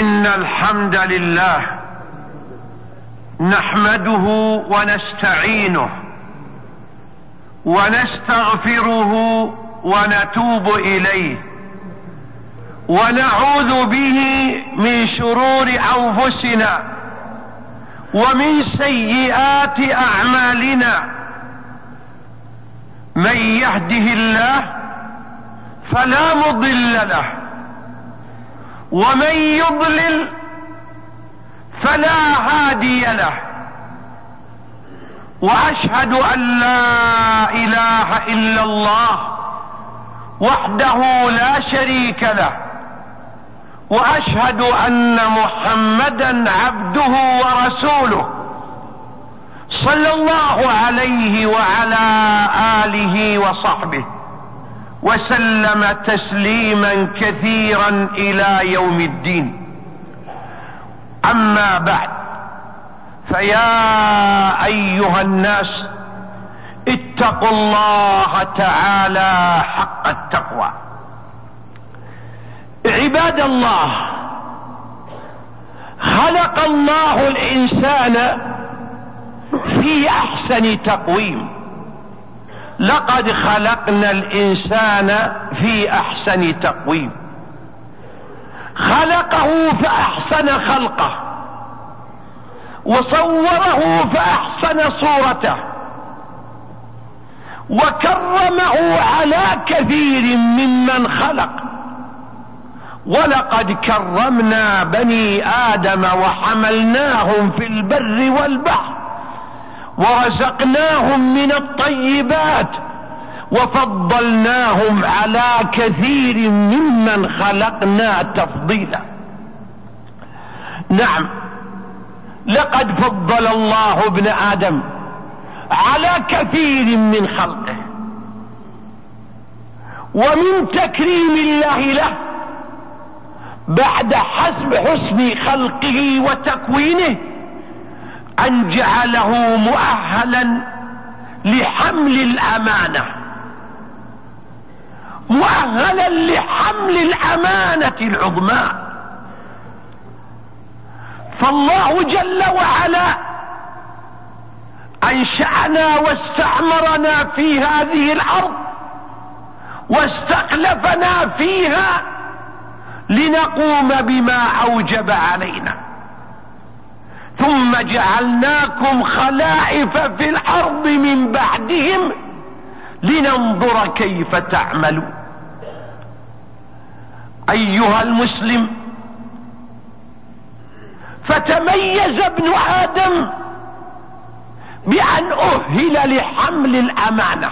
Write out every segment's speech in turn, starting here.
إن الحمد لله نحمده ونستعينه ونستغفره ونتوب إليه ونعوذ به من شرور أنفسنا ومن سيئات أعمالنا. من يهده الله فلا مضل له ومن يضلل فلا هادي له، وأشهد أن لا إله إلا الله وحده لا شريك له، وأشهد أن محمدا عبده ورسوله صلى الله عليه وعلى آله وصحبه وسلم تسليما كثيرا إلى يوم الدين. أما بعد، فيا أيها الناس اتقوا الله تعالى حق التقوى. عباد الله، خلق الله الإنسان في أحسن تقويم. لقد خلقنا الإنسان في أحسن تقويم، خلقه فأحسن خلقه وصوره فأحسن صورته وكرمه على كثير ممن خلق. ولقد كرمنا بني آدم وحملناهم في البر والبحر ورزقناهم من الطيبات وفضلناهم على كثير ممن خلقنا تفضيلا. نعم، لقد فضل الله ابن آدم على كثير من خلقه، ومن تكريم الله له بعد حسن خلقه وتكوينه أن جعله مؤهلا لحمل الأمانة، مؤهلا لحمل الأمانة العظمى. فالله جل وعلا أنشأنا واستعمرنا في هذه الأرض واستخلفنا فيها لنقوم بما أوجب علينا، ثم جعلناكم خلائف في الأرض من بعدهم لننظر كيف تعملون. أيها المسلم، فتميز ابن آدم بأن أهل لحمل الأمانة.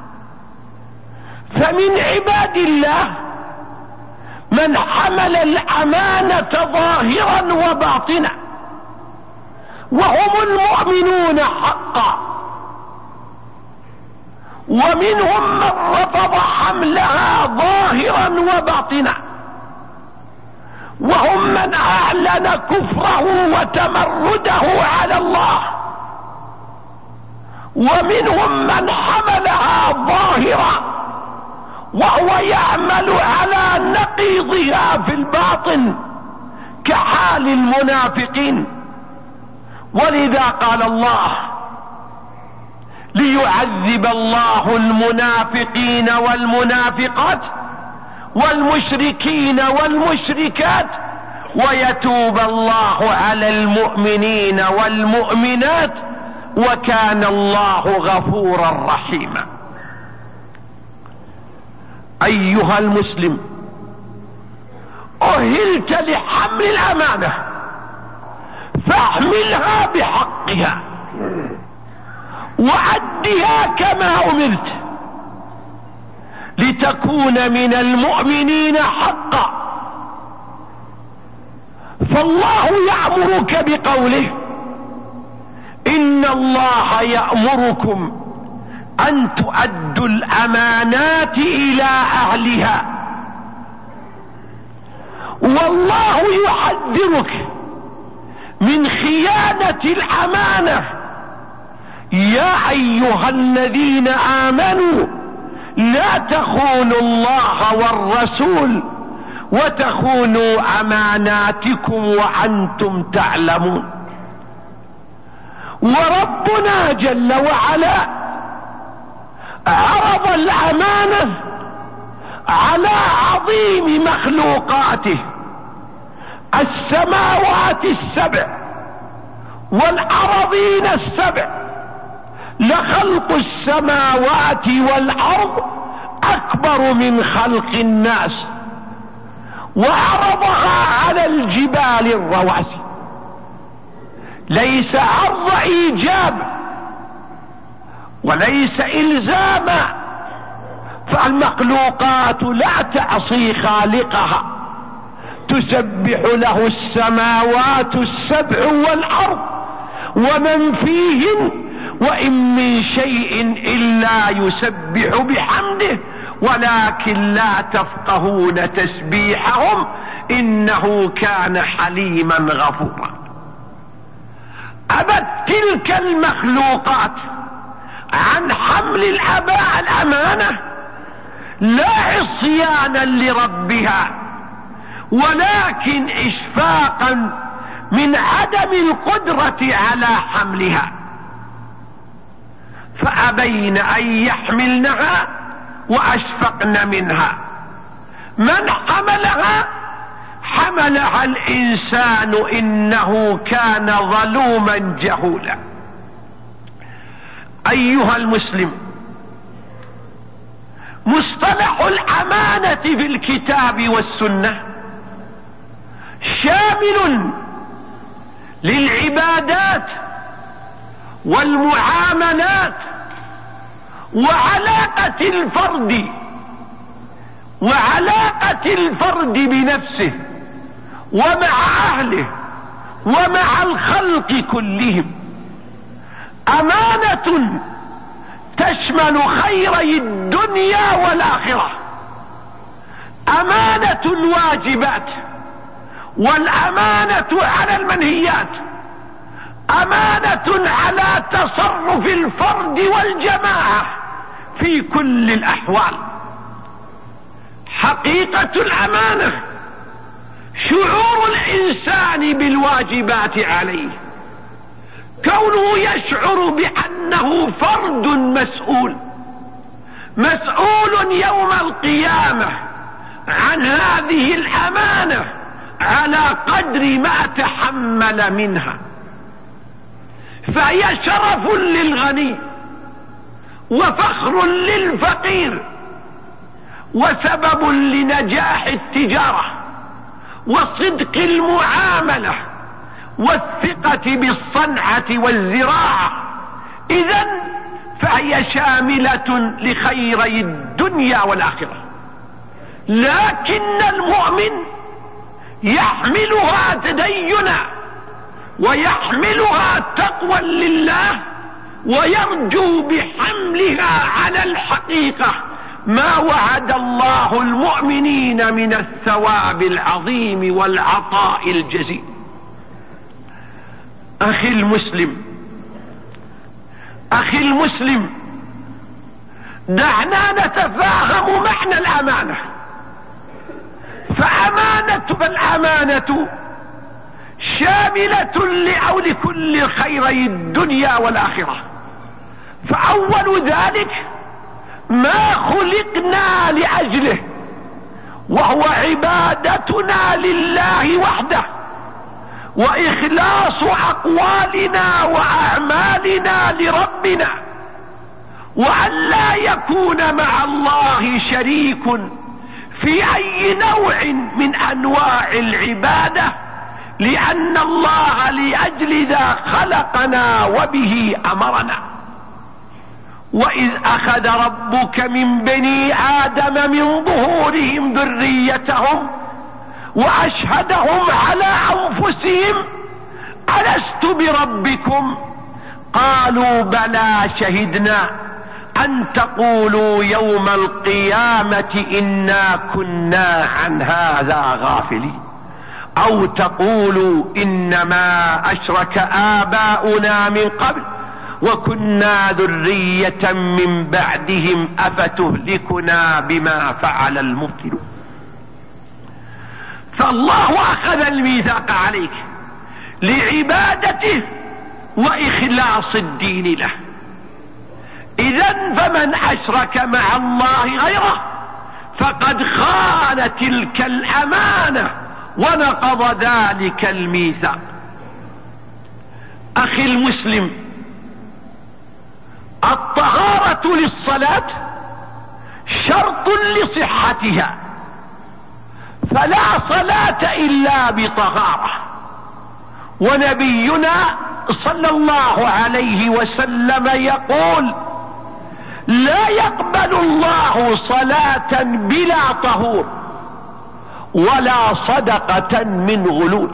فمن عباد الله من حمل الأمانة ظاهرا وباطنا، وهم المؤمنون حقا، ومنهم من رفض حملها ظاهرا وباطنا، وهم من أعلن كفره وتمرده على الله، ومنهم من حملها ظاهرا وهو يعمل على نقيضها في الباطن كحال المنافقين. ولذا قال الله: ليعذب الله المنافقين والمنافقات والمشركين والمشركات ويتوب الله على المؤمنين والمؤمنات وكان الله غفورا رحيما. أيها المسلم، أهلت لحمل الأمانة فاحملها بحقها وأدها كما أمرت لتكون من المؤمنين حقا. فالله يأمرك بقوله: إن الله يأمركم أن تؤدوا الأمانات إلى أهلها. والله يحذرك من خيانة الأمانة. يا أيها الذين آمنوا لا تخونوا الله والرسول وتخونوا أماناتكم وأنتم تعلمون. وربنا جل وعلا عرض الأمانة على عظيم مخلوقاته، السماوات السبع والأراضين السبع. لخلق السماوات والأرض أكبر من خلق الناس، وعرضها على الجبال الرواسي. ليس عرض إيجاب وليس إلزاما، فالمخلوقات لا تعصي خالقها، تسبح له السماوات السبع والأرض ومن فيهن، وإن من شيء إلا يسبح بحمده ولكن لا تفقهون تسبيحهم إنه كان حليما غفورا. أبت تلك المخلوقات عن حمل الأمانة لا عصيانا لربها، ولكن إشفاقا من عدم القدرة على حملها، فأبين أن يحملنها وأشفقن منها. من حملها؟ حملها الإنسان، إنه كان ظلوما جهولا. أيها المسلم، مصطلح الأمانة في الكتاب والسنة شامل للعبادات والمعاملات وعلاقة الفرد بنفسه ومع أهله ومع الخلق كلهم. أمانة تشمل خيري الدنيا والآخرة، أمانة الواجبات، والأمانة على المنهيات، أمانة على تصرف الفرد والجماعة في كل الأحوال. حقيقة الأمانة شعور الإنسان بالواجبات عليه، كونه يشعر بأنه فرد مسؤول يوم القيامة عن هذه الأمانة على قدر ما تحمل منها. فهي شرف للغني وفخر للفقير، وسبب لنجاح التجارة وصدق المعاملة والثقة بالصنعة والزراعة. إذن فهي شاملة لخيري الدنيا والآخرة. لكن المؤمن يحملها تدينا ويحملها تقوى لله، ويرجو بحملها على الحقيقة ما وعد الله المؤمنين من الثواب العظيم والعطاء الجزيل. أخي المسلم، دعنا نتفاهم معنى الأمانة. فالأمانة شاملة لكل خيري الدنيا والآخرة. فأول ذلك ما خلقنا لأجله، وهو عبادتنا لله وحده، وإخلاص أقوالنا وأعمالنا لربنا، وأن لا يكون مع الله شريك في أي نوع من أنواع العبادة، لأن الله لأجل ذا خلقنا وبه أمرنا. وإذ أخذ ربك من بني آدم من ظهورهم ذريتهم وأشهدهم على أنفسهم ألست بربكم قالوا بلى شهدنا أن تقولوا يوم القيامة إنا كنا عن هذا غافلين، أو تقولوا إنما أشرك آباؤنا من قبل وكنا ذرية من بعدهم أفتهلكنا بما فعل المبطلون. فالله اخذ الميثاق عليك لعبادته واخلاص الدين له. اذن فمن اشرك مع الله غيره فقد خان تلك الامانة ونقض ذلك الميثاق. اخي المسلم، الطهارة للصلاة شرط لصحتها، فلا صلاة الا بطهارة. ونبينا صلى الله عليه وسلم يقول: لا يقبل الله صلاة بلا طهور ولا صدقة من غلول.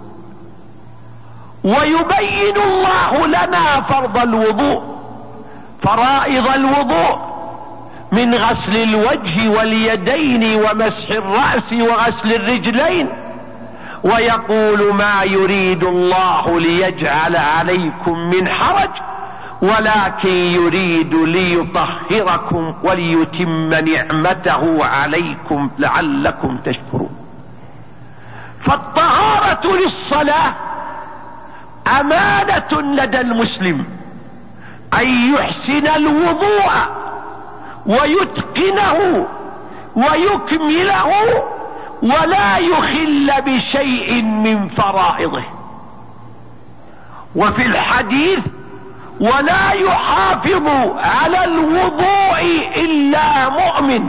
ويبين الله لنا فرض الوضوء، فرائض الوضوء من غسل الوجه واليدين ومسح الرأس وغسل الرجلين، ويقول: ما يريد الله ليجعل عليكم من حرج ولكن يريد ليطهركم وليتم نعمته عليكم لعلكم تشكرون. فالطهارة للصلاة أمانة لدى المسلم، أن يحسن الوضوء ويتقنه ويكمله ولا يخل بشيء من فرائضه. وفي الحديث: ولا يحافظ على الوضوء إلا مؤمن.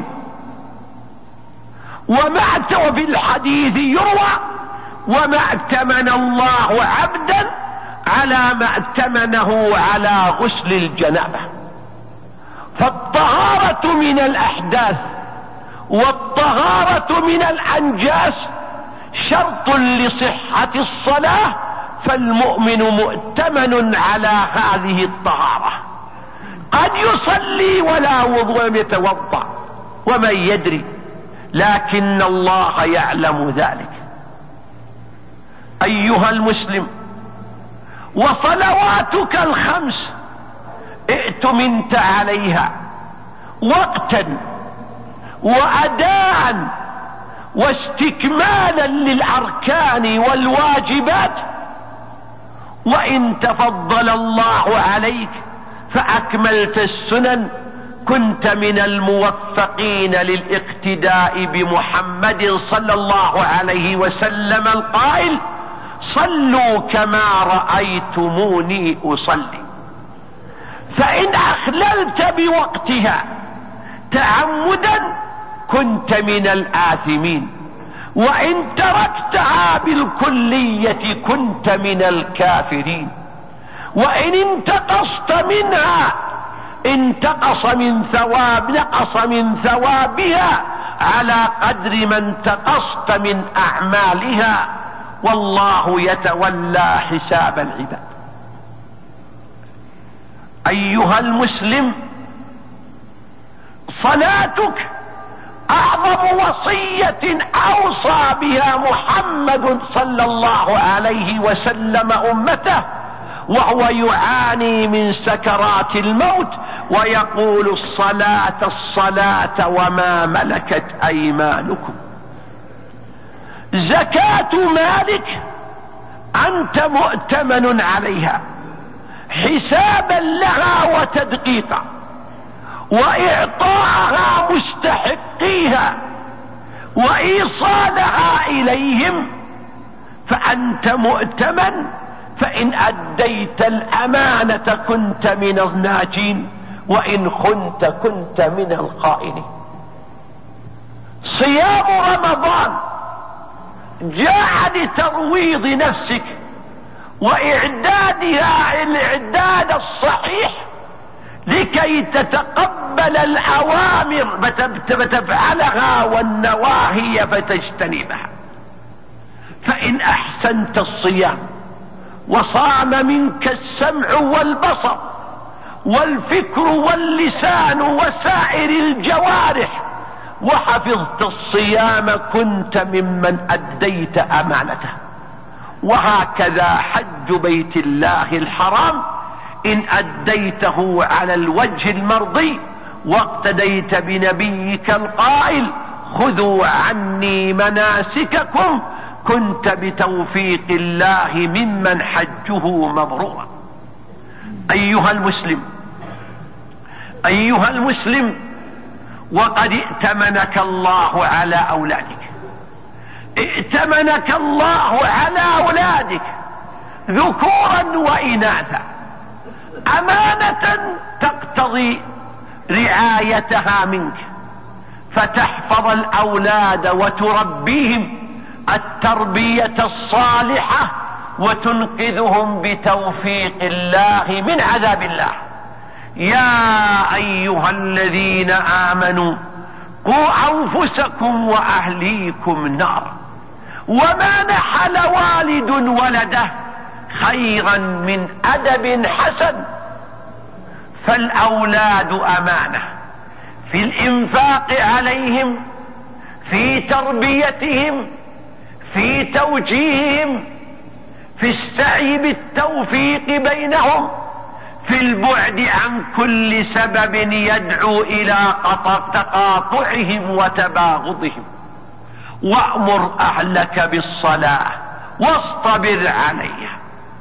وفي الحديث يروى: وما ائتمن الله عبدا على ما ائتمنه على غسل الجنابة. فالطهارة من الأحداث والطهارة من الأنجاس شرط لصحة الصلاة، فالمؤمن مؤتمن على هذه الطهارة. قد يصلي ولا وضوء يتوضأ ومن يدري، لكن الله يعلم ذلك. أيها المسلم، وصلواتك الخمس ائتمنت عليها وقتا وأداء واستكمالا للأركان والواجبات. وإن تفضل الله عليك فأكملت السنن كنت من الموفقين للاقتداء بمحمد صلى الله عليه وسلم القائل: صلوا كما رأيتموني أصلي. فإن أخللت بوقتها تعمدا كنت من الآثمين، وإن تركتها بالكلية كنت من الكافرين. وإن انتقصت منها نقص من ثوابها على قدر ما انتقصت من أعمالها، والله يتولى حساب العباد. أيها المسلم، صلاتك أعظم وصية أوصى بها محمد صلى الله عليه وسلم أمته، وهو يعاني من سكرات الموت ويقول: الصلاة الصلاة وما ملكت أيمانكم. زكاة مالك أنت مؤتمن عليها حسابا لها وتدقيقا، وإعطاءها مستحقيها وإيصالها إليهم، فأنت مؤتمن. فإن أديت الأمانة كنت من الناجين، وإن خنت كنت من الخائنين. صيام رمضان جاء لترويض نفسك وإعدادها الإعداد الصحيح لكي تتقبل الأوامر فتفعلها والنواهي فتجتنبها. فإن أحسنت الصيام وصام منك السمع والبصر والفكر واللسان وسائر الجوارح وحفظت الصيام كنت ممن أديت أمانته. وهكذا حج بيت الله الحرام إن أديته على الوجه المرضي واقتديت بنبيك القائل: خذوا عني مناسككم كنت بتوفيق الله ممن حجه مبرورا. أيها المسلم، وقد ائتمنك الله على أولادك، ائتمنك الله على أولادك ذكورا وإناثا أمانة تقتضي رعايتها منك، فتحفظ الأولاد وتربيهم التربية الصالحة وتنقذهم بتوفيق الله من عذاب الله. يا أيها الذين آمنوا قوا أنفسكم وأهليكم نارا وما نحل والد ولده خيرا من أدب حسن. فالأولاد أمانة في الإنفاق عليهم، في تربيتهم، في توجيههم، في السعي بالتوفيق بينهم، في البعد عن كل سبب يدعو إلى تقاطعهم وتباغضهم. وأمر أهلك بالصلاة واصطبر عليها.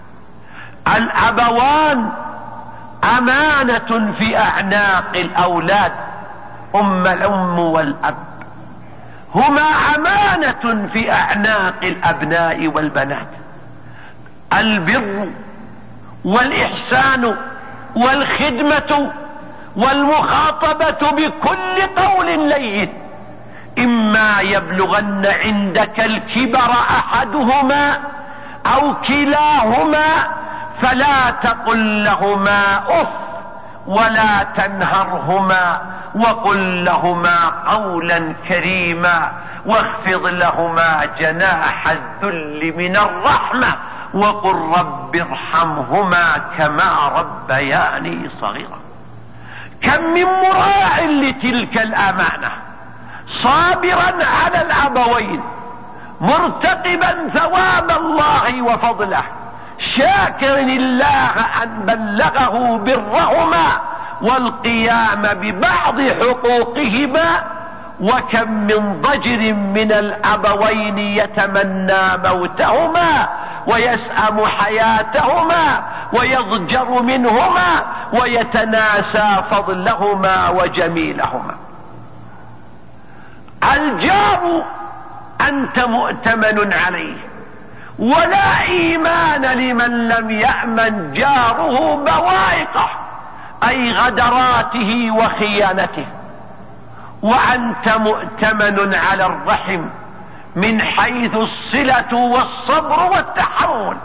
الأبوان أمانة في أعناق الأولاد، الأم والأب هما أمانة في أعناق الأبناء والبنات. البر والإحسان والخدمة والمخاطبة بكل قول لين، إما يبلغن عندك الكبر أحدهما أو كلاهما فلا تقل لهما أف ولا تنهرهما وقل لهما قولا كريما واخفض لهما جناح الذل من الرحمة وقل رب ارحمهما كما ربياني صغيرا. كم من مراع لتلك الأمانة صابرا على الأبوين مرتقبا ثواب الله وفضله شاكر الله أن بلغه برهما والقيام ببعض حقوقهما. وكم من ضجر من الأبوين يتمنى موتهما ويسأم حياتهما ويضجر منهما ويتناسى فضلهما وجميلهما. الجار أنت مؤتمن عليه، ولا إيمان لمن لم يأمن جاره بوائقه أي غدراته وخيانته. وأنت مؤتمن على الرحم من حيث الصلة والصبر والتحمل.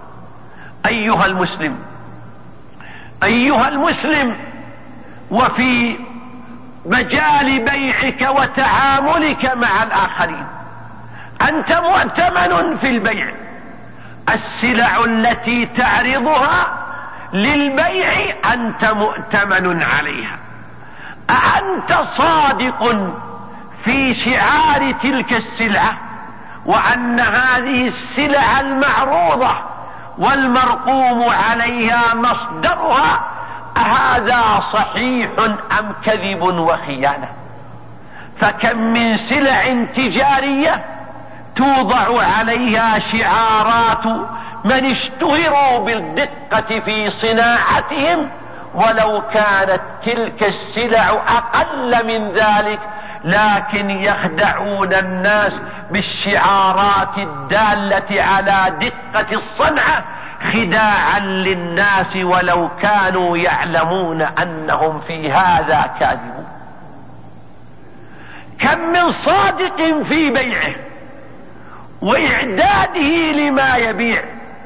أيها المسلم، وفي مجال بيعك وتعاملك مع الآخرين أنت مؤتمن في البيع. السلع التي تعرضها للبيع أنت مؤتمن عليها. أأنت صادق في شعار تلك السلعة وأن هذه السلع المعروضة والمرقوم عليها مصدرها أهذا صحيح أم كذب وخيانة؟ فكم من سلع تجارية توضع عليها شعارات من اشتهروا بالدقة في صناعتهم، ولو كانت تلك السلع أقل من ذلك لكن يخدعون الناس بالشعارات الدالة على دقة الصنعة خداعا للناس ولو كانوا يعلمون أنهم في هذا كاذبون. كم من صادق في بيعه وإعداده لما يبيع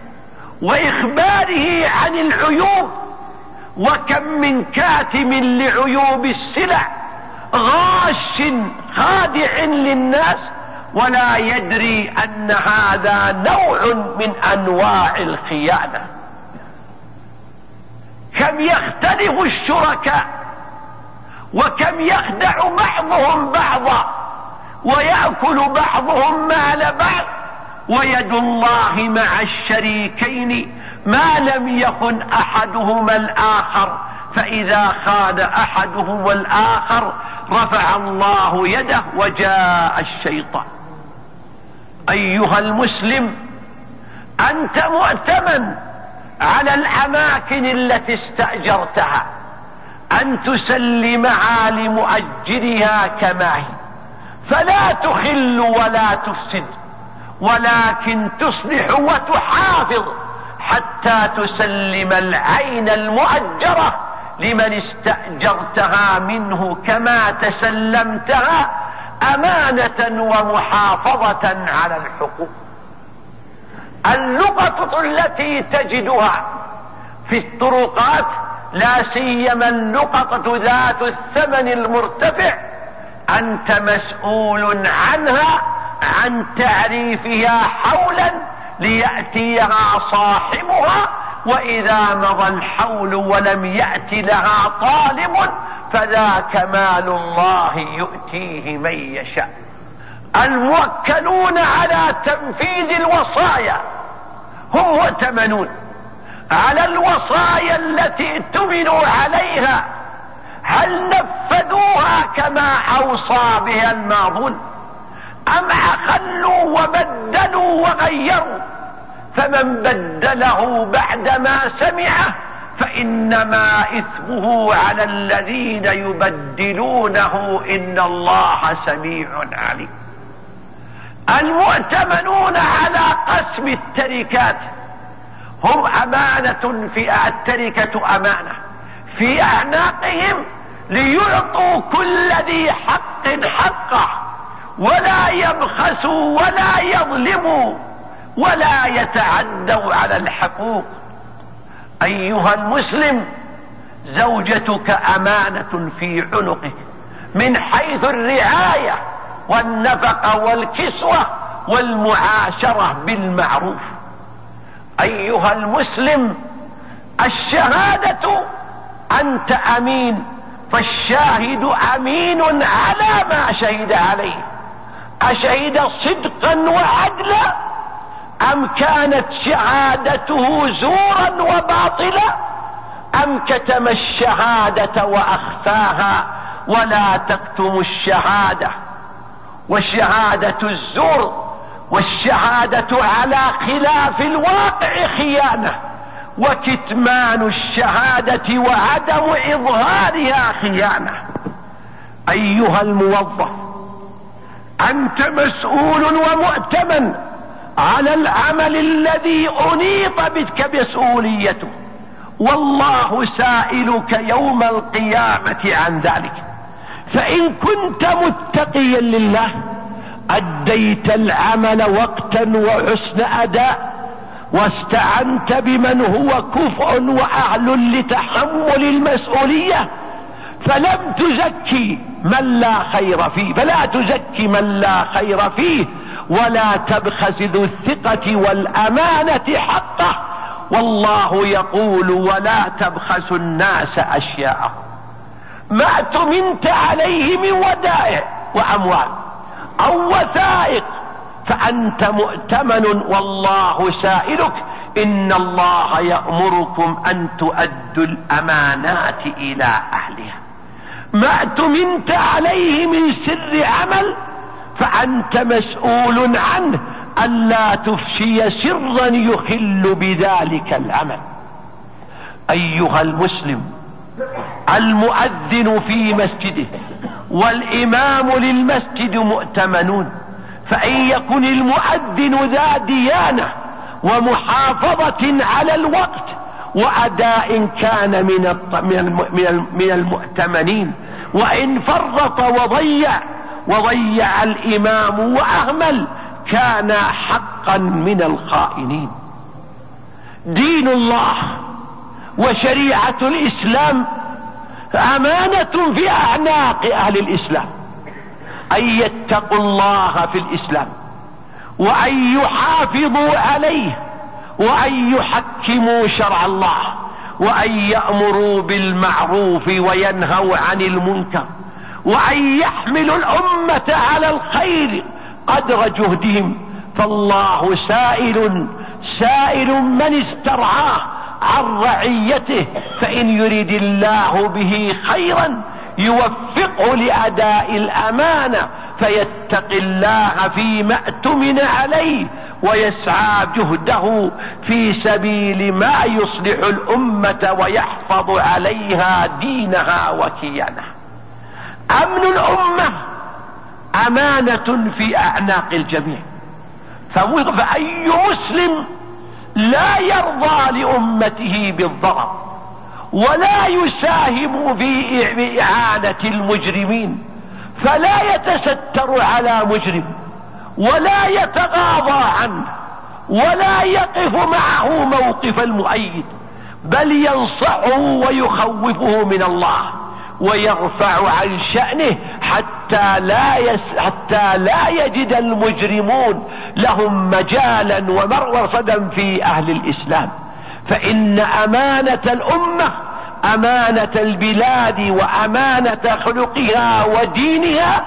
وإخباره عن العيوب، وكم من كاتم لعيوب السلع غاش خادع للناس ولا يدري أن هذا نوع من أنواع الخيانة. كم يختلف الشركاء وكم يخدع بعضهم بعضا ويأكل بعضهم مال بعض، ويد الله مع الشريكين ما لم يخن أحدهما الآخر، فإذا خان أحدهما الآخر رفع الله يده وجاء الشيطان. أيها المسلم، أنت مؤتمن على الأماكن التي استأجرتها أن تسلمها لمؤجرها كما هي، فلا تخل ولا تفسد، ولكن تصلح وتحافظ حتى تسلم العين المؤجرة لمن استأجرتها منه كما تسلمتها أمانة ومحافظة على الحقوق. اللقطة التي تجدها في الطرقات، لا سيما اللقطة ذات الثمن المرتفع، أنت مسؤول عنها، عن تعريفها حولا ليأتيها صاحبها، وإذا مضى الحول ولم يأت لها طالب فذاك مال الله يؤتيه من يشاء. الموكلون على تنفيذ الوصايا هم مؤتمنون على الوصايا التي ائتمنوا عليها، هل نفذوها كما أوصى بها الماضون أم أخلوا وبدلوا وغيروا؟ فمن بدله بعدما سمعه فإنما إثمه على الذين يبدلونه، إن الله سميع عليم. المؤتمنون على قسم التركات هم أمانة، في التركة أمانة في أعناقهم ليعطوا كل ذي حق حقه، ولا يبخسوا ولا يظلموا ولا يتعدوا على الحقوق. أيها المسلم، زوجتك أمانة في عنقك من حيث الرعاية والنفقة والكسوة والمعاشرة بالمعروف. أيها المسلم، الشهادة أنت أمين، فالشاهد أمين على ما شهد عليه، أشهد صدقا وعدلا أم كانت شهادته زورا وباطلا أم كتم الشهادة وأخفاها؟ ولا تكتموا الشهادة. والشهادة الزور والشهادة على خلاف الواقع خيانة، وكتمان الشهادة وعدم إظهارها خيانة. أيها الموظف، أنت مسؤول ومؤتمن على العمل الذي أنيط بك مسؤوليته، والله سائلك يوم القيامة عن ذلك. فإن كنت متقيا لله أديت العمل وقتا وحسن أداء، واستعنت بمن هو كفء وأهل لتحمل المسؤولية، فلم تزكي من لا خير فيه، فلا تزكي من لا خير فيه، ولا تبخس ذو الثقة والأمانة حقه، والله يقول ولا تبخسوا الناس أشياءهم. ما اؤتمنت عليه من ودائع وأموال أو وثائق فأنت مؤتمن، والله سائلك. إن الله يأمركم أن تؤدوا الأمانات إلى أهلها. ما اؤتمنت عليه من سر عمل فأنت مسؤول عنه، ألا تفشي سرا يخل بذلك العمل. أيها المسلم، المؤذن في مسجده والإمام للمسجد مؤتمنون، فإن يكن المؤذن ذا ديانة ومحافظة على الوقت وأداء كان من المؤتمنين، وإن فرط وضيع الإمام وأهمل كان حقا من الخائنين. دين الله وشريعة الإسلام أمانة في أعناق أهل الإسلام، أن يتقوا الله في الإسلام وأن يحافظوا عليه وأن يحكموا شرع الله وأن يأمروا بالمعروف وينهوا عن المنكر وأن يحملوا الأمة على الخير قدر جهدهم. فالله سائل من استرعاه عن رعيته، فإن يريد الله به خيرا يوفقه لأداء الأمانة فيتقي الله فيما اؤتمن عليه ويسعى جهده في سبيل ما يصلح الأمة ويحفظ عليها دينها وكيانها. أمن الأمة أمانة في أعناق الجميع، فأي مسلم لا يرضى لأمته بالضرر ولا يساهم في إعانة المجرمين، فلا يتستر على مجرم ولا يتغاضى عنه ولا يقف معه موقف المؤيد، بل ينصحه ويخوفه من الله ويرفع عن شأنه حتى لا يجد المجرمون لهم مجالا ومرصدا في أهل الإسلام. فإن أمانة الأمة، أمانة البلاد وأمانة خلقها ودينها،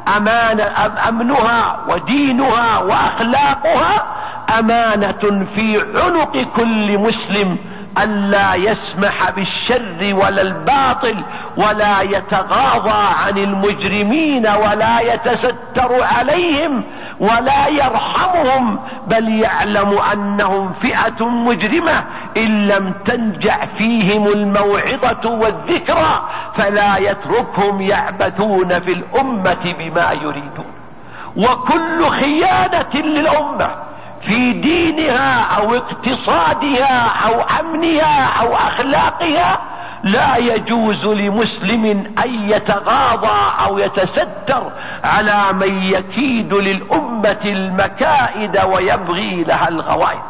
أمنها ودينها وأخلاقها أمانة في عنق كل مسلم، ألا يسمح بالشر ولا الباطل ولا يتغاضى عن المجرمين ولا يتستر عليهم ولا يرحمهم، بل يعلم أنهم فئة مجرمة إن لم تنجع فيهم الموعظة والذكرى، فلا يتركهم يعبثون في الأمة بما يريدون. وكل خيانة للأمة في دينها أو اقتصادها أو أمنها أو أخلاقها لا يجوز لمسلم أن يتغاضى أو يتستر على من يكيد للأمة المكائد ويبغي لها الغوائب.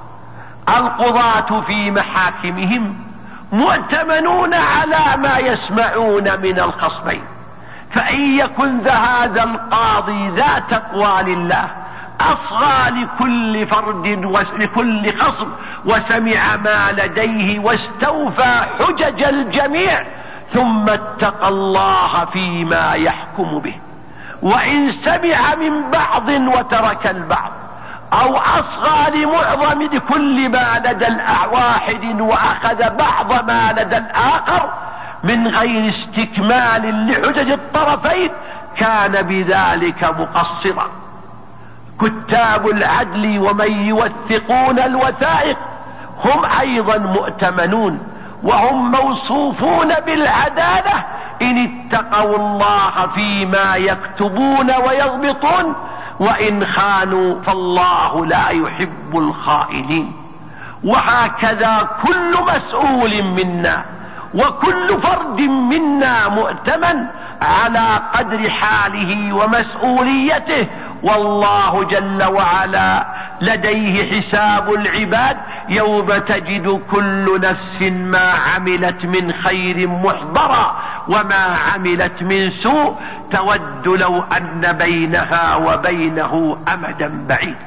القضاة في محاكمهم مؤتمنون على ما يسمعون من الخصمين، فإن يكن هذا القاضي ذا تقوى لله أصغى لكل فرد ولكل خصم وسمع ما لديه واستوفى حجج الجميع ثم اتقى الله فيما يحكم به، وإن سمع من بعض وترك البعض أو أصغى لمعظم لكل ما لدى الواحد وأخذ بعض ما لدى الآخر من غير استكمال لحجج الطرفين كان بذلك مقصرا. كتاب العدل ومن يوثقون الوثائق هم أيضا مؤتمنون، وهم موصوفون بالعدالة إن اتقوا الله فيما يكتبون ويضبطون، وإن خانوا فالله لا يحب الخائنين. وهكذا كل مسؤول منا وكل فرد منا مؤتمن على قدر حاله ومسؤوليته، والله جل وعلا لديه حساب العباد يوم تجد كل نفس ما عملت من خير محضرا وما عملت من سوء تود لو أن بينها وبينه أمدا بعيد.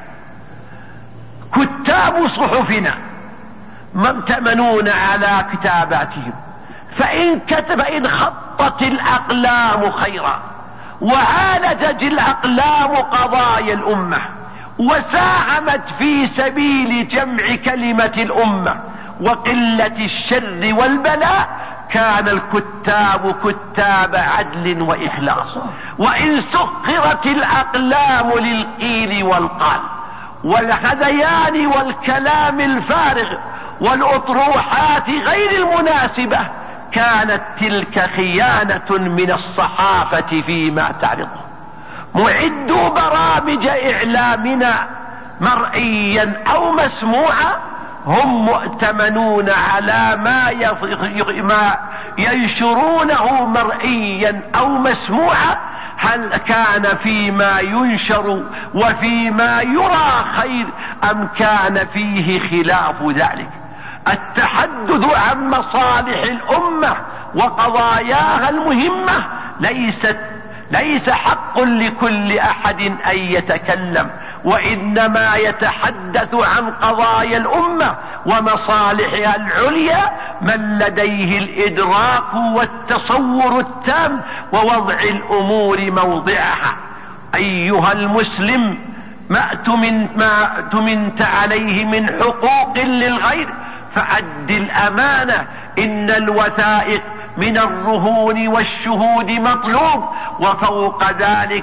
كتاب صحفنا مؤتمنون على كتاباتهم، فإن خطت الأقلام خيرا وعالجت الأقلام قضايا الأمة وساهمت في سبيل جمع كلمة الأمة وقلة الشر والبلاء، كان الكتاب كتاب عدل وإخلاص. وإن سخرت الأقلام للقيل والقال والهذيان والكلام الفارغ والأطروحات غير المناسبة، كانت تلك خيانة من الصحافة فيما تعرضه. معدوا برامج إعلامنا مرئيا أو مسموعا هم مؤتمنون على ما ينشرونه مرئيا أو مسموعا، هل كان فيما ينشر وفيما يرى خير أم كان فيه خلاف ذلك. التحدث عن مصالح الأمة وقضاياها المهمة ليس حق لكل أحد أن يتكلم، وإنما يتحدث عن قضايا الأمة ومصالحها العليا من لديه الإدراك والتصور التام ووضع الأمور موضعها. أيها المسلم، ما اؤتمنت عليه من حقوق للغير فأد الأمانة. إن الوثائق من الرهون والشهود مطلوب. وفوق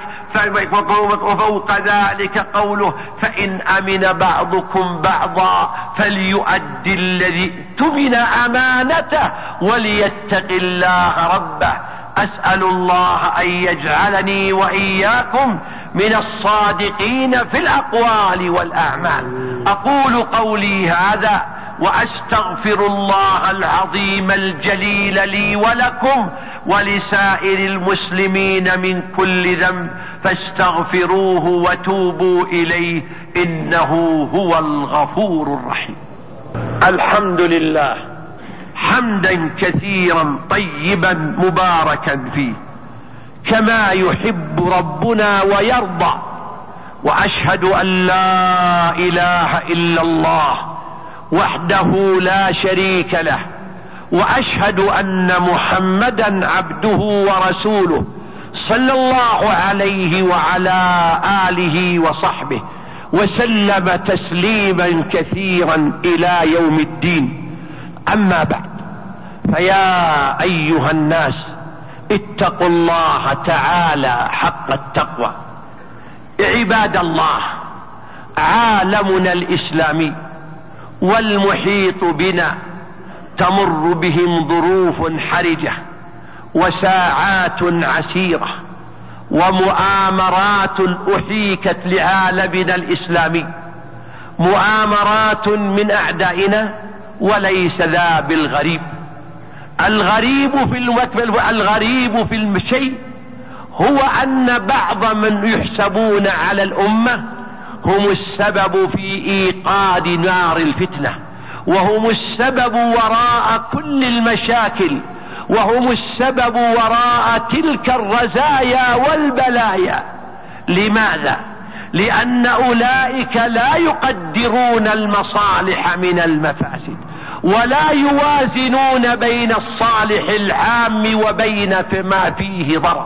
ذلك قوله: فإن أمن بعضكم بعضا فليؤدي الذي اؤتمن أمانته وليتق الله ربه. أسأل الله أن يجعلني وإياكم من الصادقين في الأقوال والأعمال. أقول قولي هذا وأستغفر الله العظيم الجليل لي ولكم ولسائر المسلمين من كل ذنب، فاستغفروه وتوبوا إليه إنه هو الغفور الرحيم. الحمد لله حمدا كثيرا طيبا مباركا فيه كما يحب ربنا ويرضى. وأشهد أن لا إله إلا الله وحده لا شريك له، وأشهد أن محمدا عبده ورسوله صلى الله عليه وعلى آله وصحبه وسلم تسليما كثيرا إلى يوم الدين. أما بعد، فيا أيها الناس اتقوا الله تعالى حق التقوى. عباد الله، عالمنا الإسلامي والمحيط بنا تمر بهم ظروف حرجة وساعات عسيرة ومؤامرات أحيكت لعالمنا الإسلامي، مؤامرات من أعدائنا وليس ذا بالغريب. الغريب في الشيء هو أن بعض من يحسبون على الأمة هم السبب في إيقاد نار الفتنة، وهم السبب وراء كل المشاكل، وهم السبب وراء تلك الرزايا والبلايا. لماذا؟ لأن أولئك لا يقدرون المصالح من المفاسد، ولا يوازنون بين الصالح العام وبين ما فيه ضرر،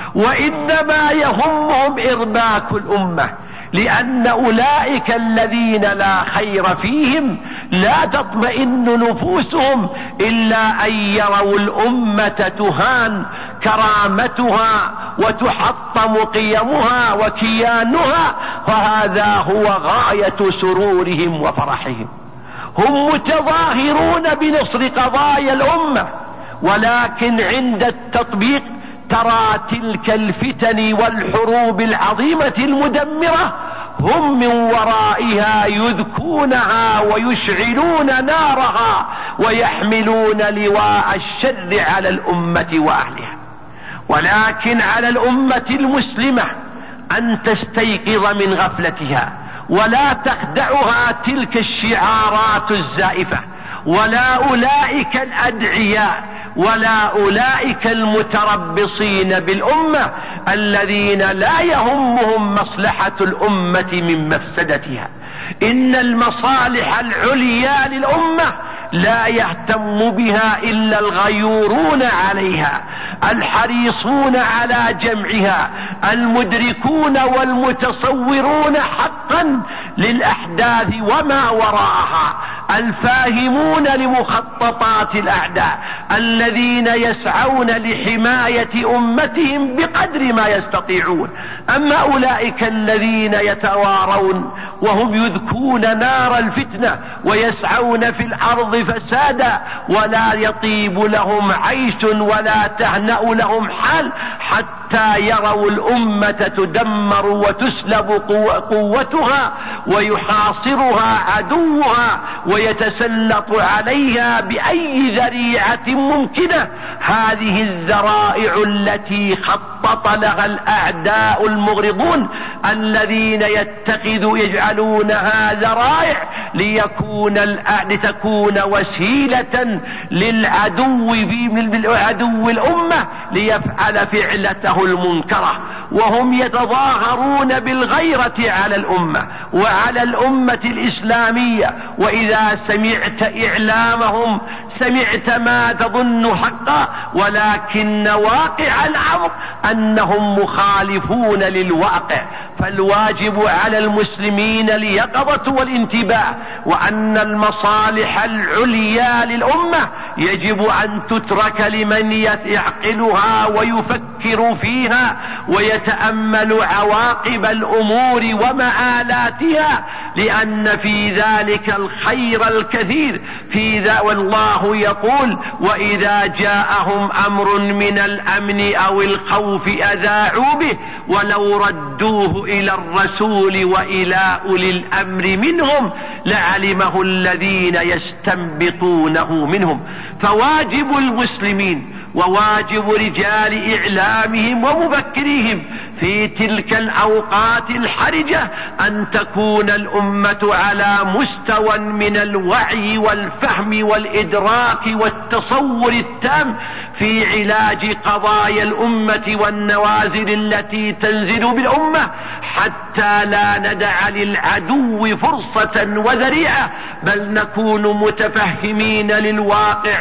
وإنما يهمهم إرباك الأمة. لأن أولئك الذين لا خير فيهم لا تطمئن نفوسهم إلا أن يروا الأمة تهان كرامتها وتحطم قيمها وكيانها، فهذا هو غاية سرورهم وفرحهم. هم متظاهرون بنصر قضايا الأمة، ولكن عند التطبيق ترى تلك الفتن والحروب العظيمة المدمرة هم من ورائها يذكونها ويشعلون نارها ويحملون لواء الشر على الأمة وأهلها. ولكن على الأمة المسلمة أن تستيقظ من غفلتها، ولا تخدعها تلك الشعارات الزائفة، ولا أولئك الأدعياء، ولا أولئك المتربصين بالأمة الذين لا يهمهم مصلحة الأمة من مفسدتها. إن المصالح العليا للأمة لا يهتم بها إلا الغيورون عليها، الحريصون على جمعها، المدركون والمتصورون حقا للأحداث وما وراءها، الفاهمون لمخططات الأعداء، الذين يسعون لحماية أمتهم بقدر ما يستطيعون. أما أولئك الذين يتوارون وهم يذكون نار الفتنة ويسعون في الأرض فسادا، ولا يطيب لهم عيش ولا تهنأ لهم حال حتى يروا الأمة تدمر وتسلب قوتها ويحاصرها عدوها ويتسلط عليها بأي ذريعة ممكنة. هذه الذرائع التي خطط لها الأعداء المغرضون الذين يجعلونها ذرائع لتكون وسيلة للعدو الأمة ليفعل فعلته المنكرة. وهم يتظاهرون بالغيرة على الأمة وعلى الأمة الإسلامية، وإذا سمعت إعلامهم سمعت ما تظن حقا، ولكن واقع الأمر أنهم مخالفون للواقع. فالواجب على المسلمين اليقظة والانتباه، وأن المصالح العليا للأمة يجب أن تترك لمن يعقلها ويفكر فيها ويتأمل عواقب الأمور ومآلاتها، لأن في ذلك الخير الكثير. والله يقول: وإذا جاءهم أمر من الأمن أو الخوف أذاعوا به ولو ردوه إلى الرسول وإلى أولي الأمر منهم لعلمه الذين يستنبطونه منهم. فواجب المسلمين وواجب رجال إعلامهم ومفكريهم في تلك الأوقات الحرجة أن تكون الأمة على مستوى من الوعي والفهم والإدراك والتصور التام في علاج قضايا الأمة والنوازل التي تنزل بالأمة، حتى لا ندع للعدو فرصة وذريعة، بل نكون متفهمين للواقع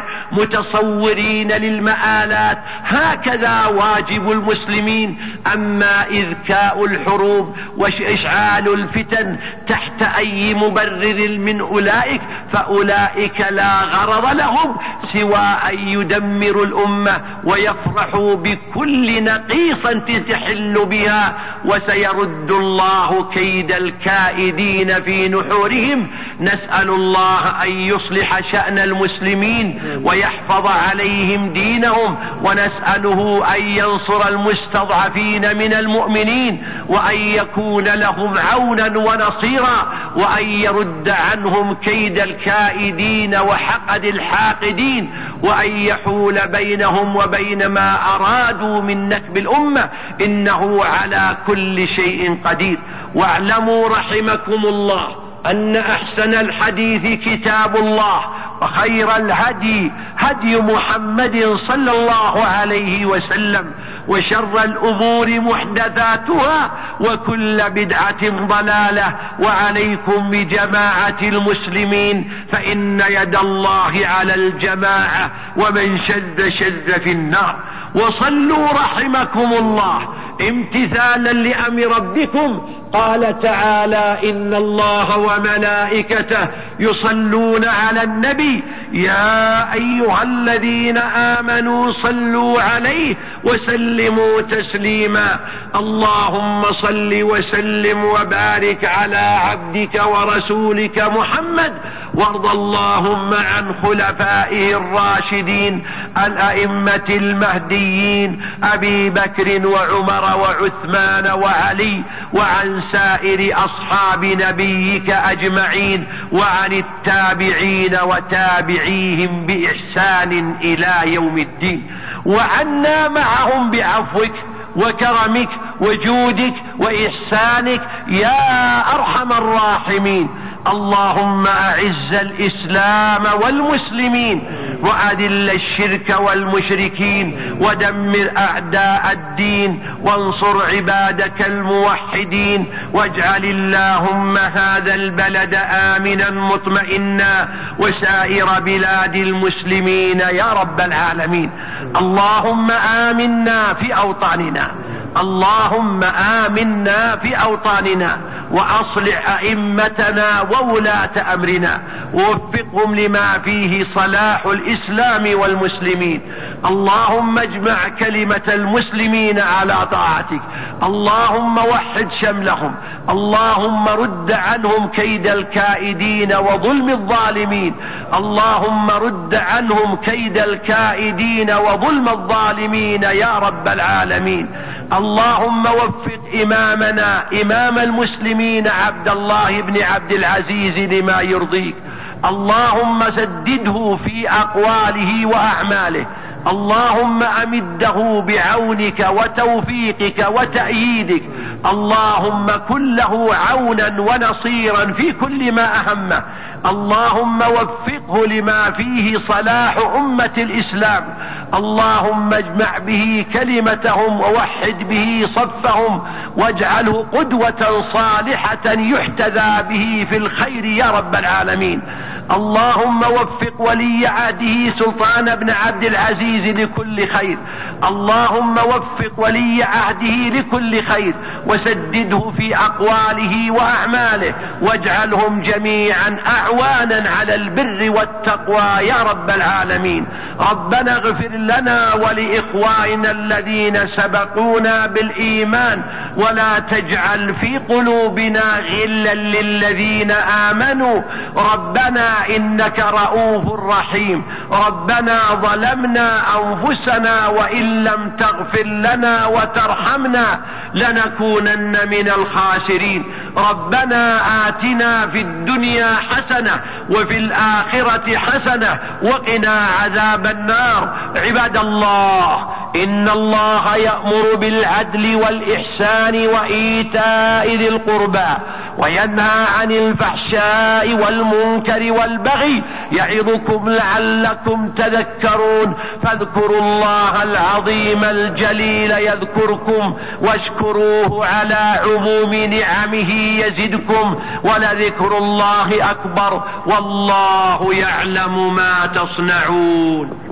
متصورين للمآلات. هكذا واجب المسلمين. أما إذكاء الحروب وإشعال الفتن تحت أي مبرر من أولئك فأولئك لا غرض لهم سوى أن يدمروا الأمة ويفرحوا بكل نقيصة تحل بها، وسيرد الله كيد الكائدين في نحورهم. نسأل الله أن يصلح شأن المسلمين ويحفظ عليهم دينهم، ونسأله أن ينصر المستضعفين من المؤمنين، وأن يكون لهم عونا ونصيرا، وأن يرد عنهم كيد الكائدين وحقد الحاقدين، وأن يحول بينهم وبين ما أرادوا من نكب الأمة، إنه على كل شيء قدير. واعلموا رحمكم الله أن أحسن الحديث كتاب الله، وخير الهدي هدي محمد صلى الله عليه وسلم، وشر الأمور محدثاتها، وكل بدعة ضلالة. وعليكم بجماعة المسلمين، فإن يد الله على الجماعة، ومن شذ شذ في النار. وصلوا رحمكم الله امتثالا لأمر ربكم. قال تعالى: إن الله وملائكته يصلون على النبي يا أيها الذين آمنوا صلوا عليه وسلموا تسليما. اللهم صل وسلم وبارك على عبدك ورسولك محمد، وارض اللهم عن خلفائه الراشدين الأئمة المهديين أبي بكر وعمر وعثمان وعلي، وعن سائر أصحاب نبيك أجمعين، وعن التابعين وتابعيهم بإحسان إلى يوم الدين، وعنا معهم بعفوك وكرمك وجودك وإحسانك يا أرحم الراحمين. اللهم أعز الإسلام والمسلمين، وأذل الشرك والمشركين، ودمر أعداء الدين، وانصر عبادك الموحدين، واجعل اللهم هذا البلد آمنا مطمئنا، وسائر بلاد المسلمين يا رب العالمين. اللهم آمنا في أوطاننا، اللهم آمنا في أوطاننا، وأصلح أئمتنا وولاة أمرنا، ووفقهم لما فيه صلاح الإسلام والمسلمين. اللهم اجمع كلمة المسلمين على طاعتك، اللهم وحد شملهم، اللهم رد عنهم كيد الكائدين وظلم الظالمين، اللهم رد عنهم كيد الكائدين وظلم الظالمين يا رب العالمين. اللهم وفق إمامنا إمام المسلمين عبد الله بن عبد العزيز لما يرضيك، اللهم سدده في أقواله وأعماله، اللهم أمده بعونك وتوفيقك وتأييدك، اللهم كن له عونا ونصيرا في كل ما أهمه، اللهم وفقه لما فيه صلاح أمة الإسلام، اللهم اجمع به كلمتهم ووحد به صفهم، واجعله قدوة صالحة يحتذى به في الخير يا رب العالمين. اللهم وفق ولي عهده سلطان بن عبد العزيز لكل خير، اللهم وفق ولي عهده لكل خير وسدده في أقواله وأعماله، واجعلهم جميعا أعوانا على البر والتقوى يا رب العالمين. ربنا اغفر لنا ولإخواننا الذين سبقونا بالإيمان، ولا تجعل في قلوبنا غلا للذين آمنوا، ربنا إنك رؤوف رحيم. ربنا ظلمنا أنفسنا وإن لم تغفر لنا وترحمنا لنكونن من الخاسرين. ربنا آتنا في الدنيا حسنة وفي الآخرة حسنة وقنا عذاب النار. عباد الله، إن الله يأمر بالعدل والإحسان وإيتاء ذي القربى وينهى عن الفحشاء والمنكر والبغي يعظكم لعلكم تذكرون. فاذكروا الله العظيم الجليل يذكركم واشكروه على عموم نعمه يزدكم، ولذكر الله أكبر والله يعلم ما تصنعون.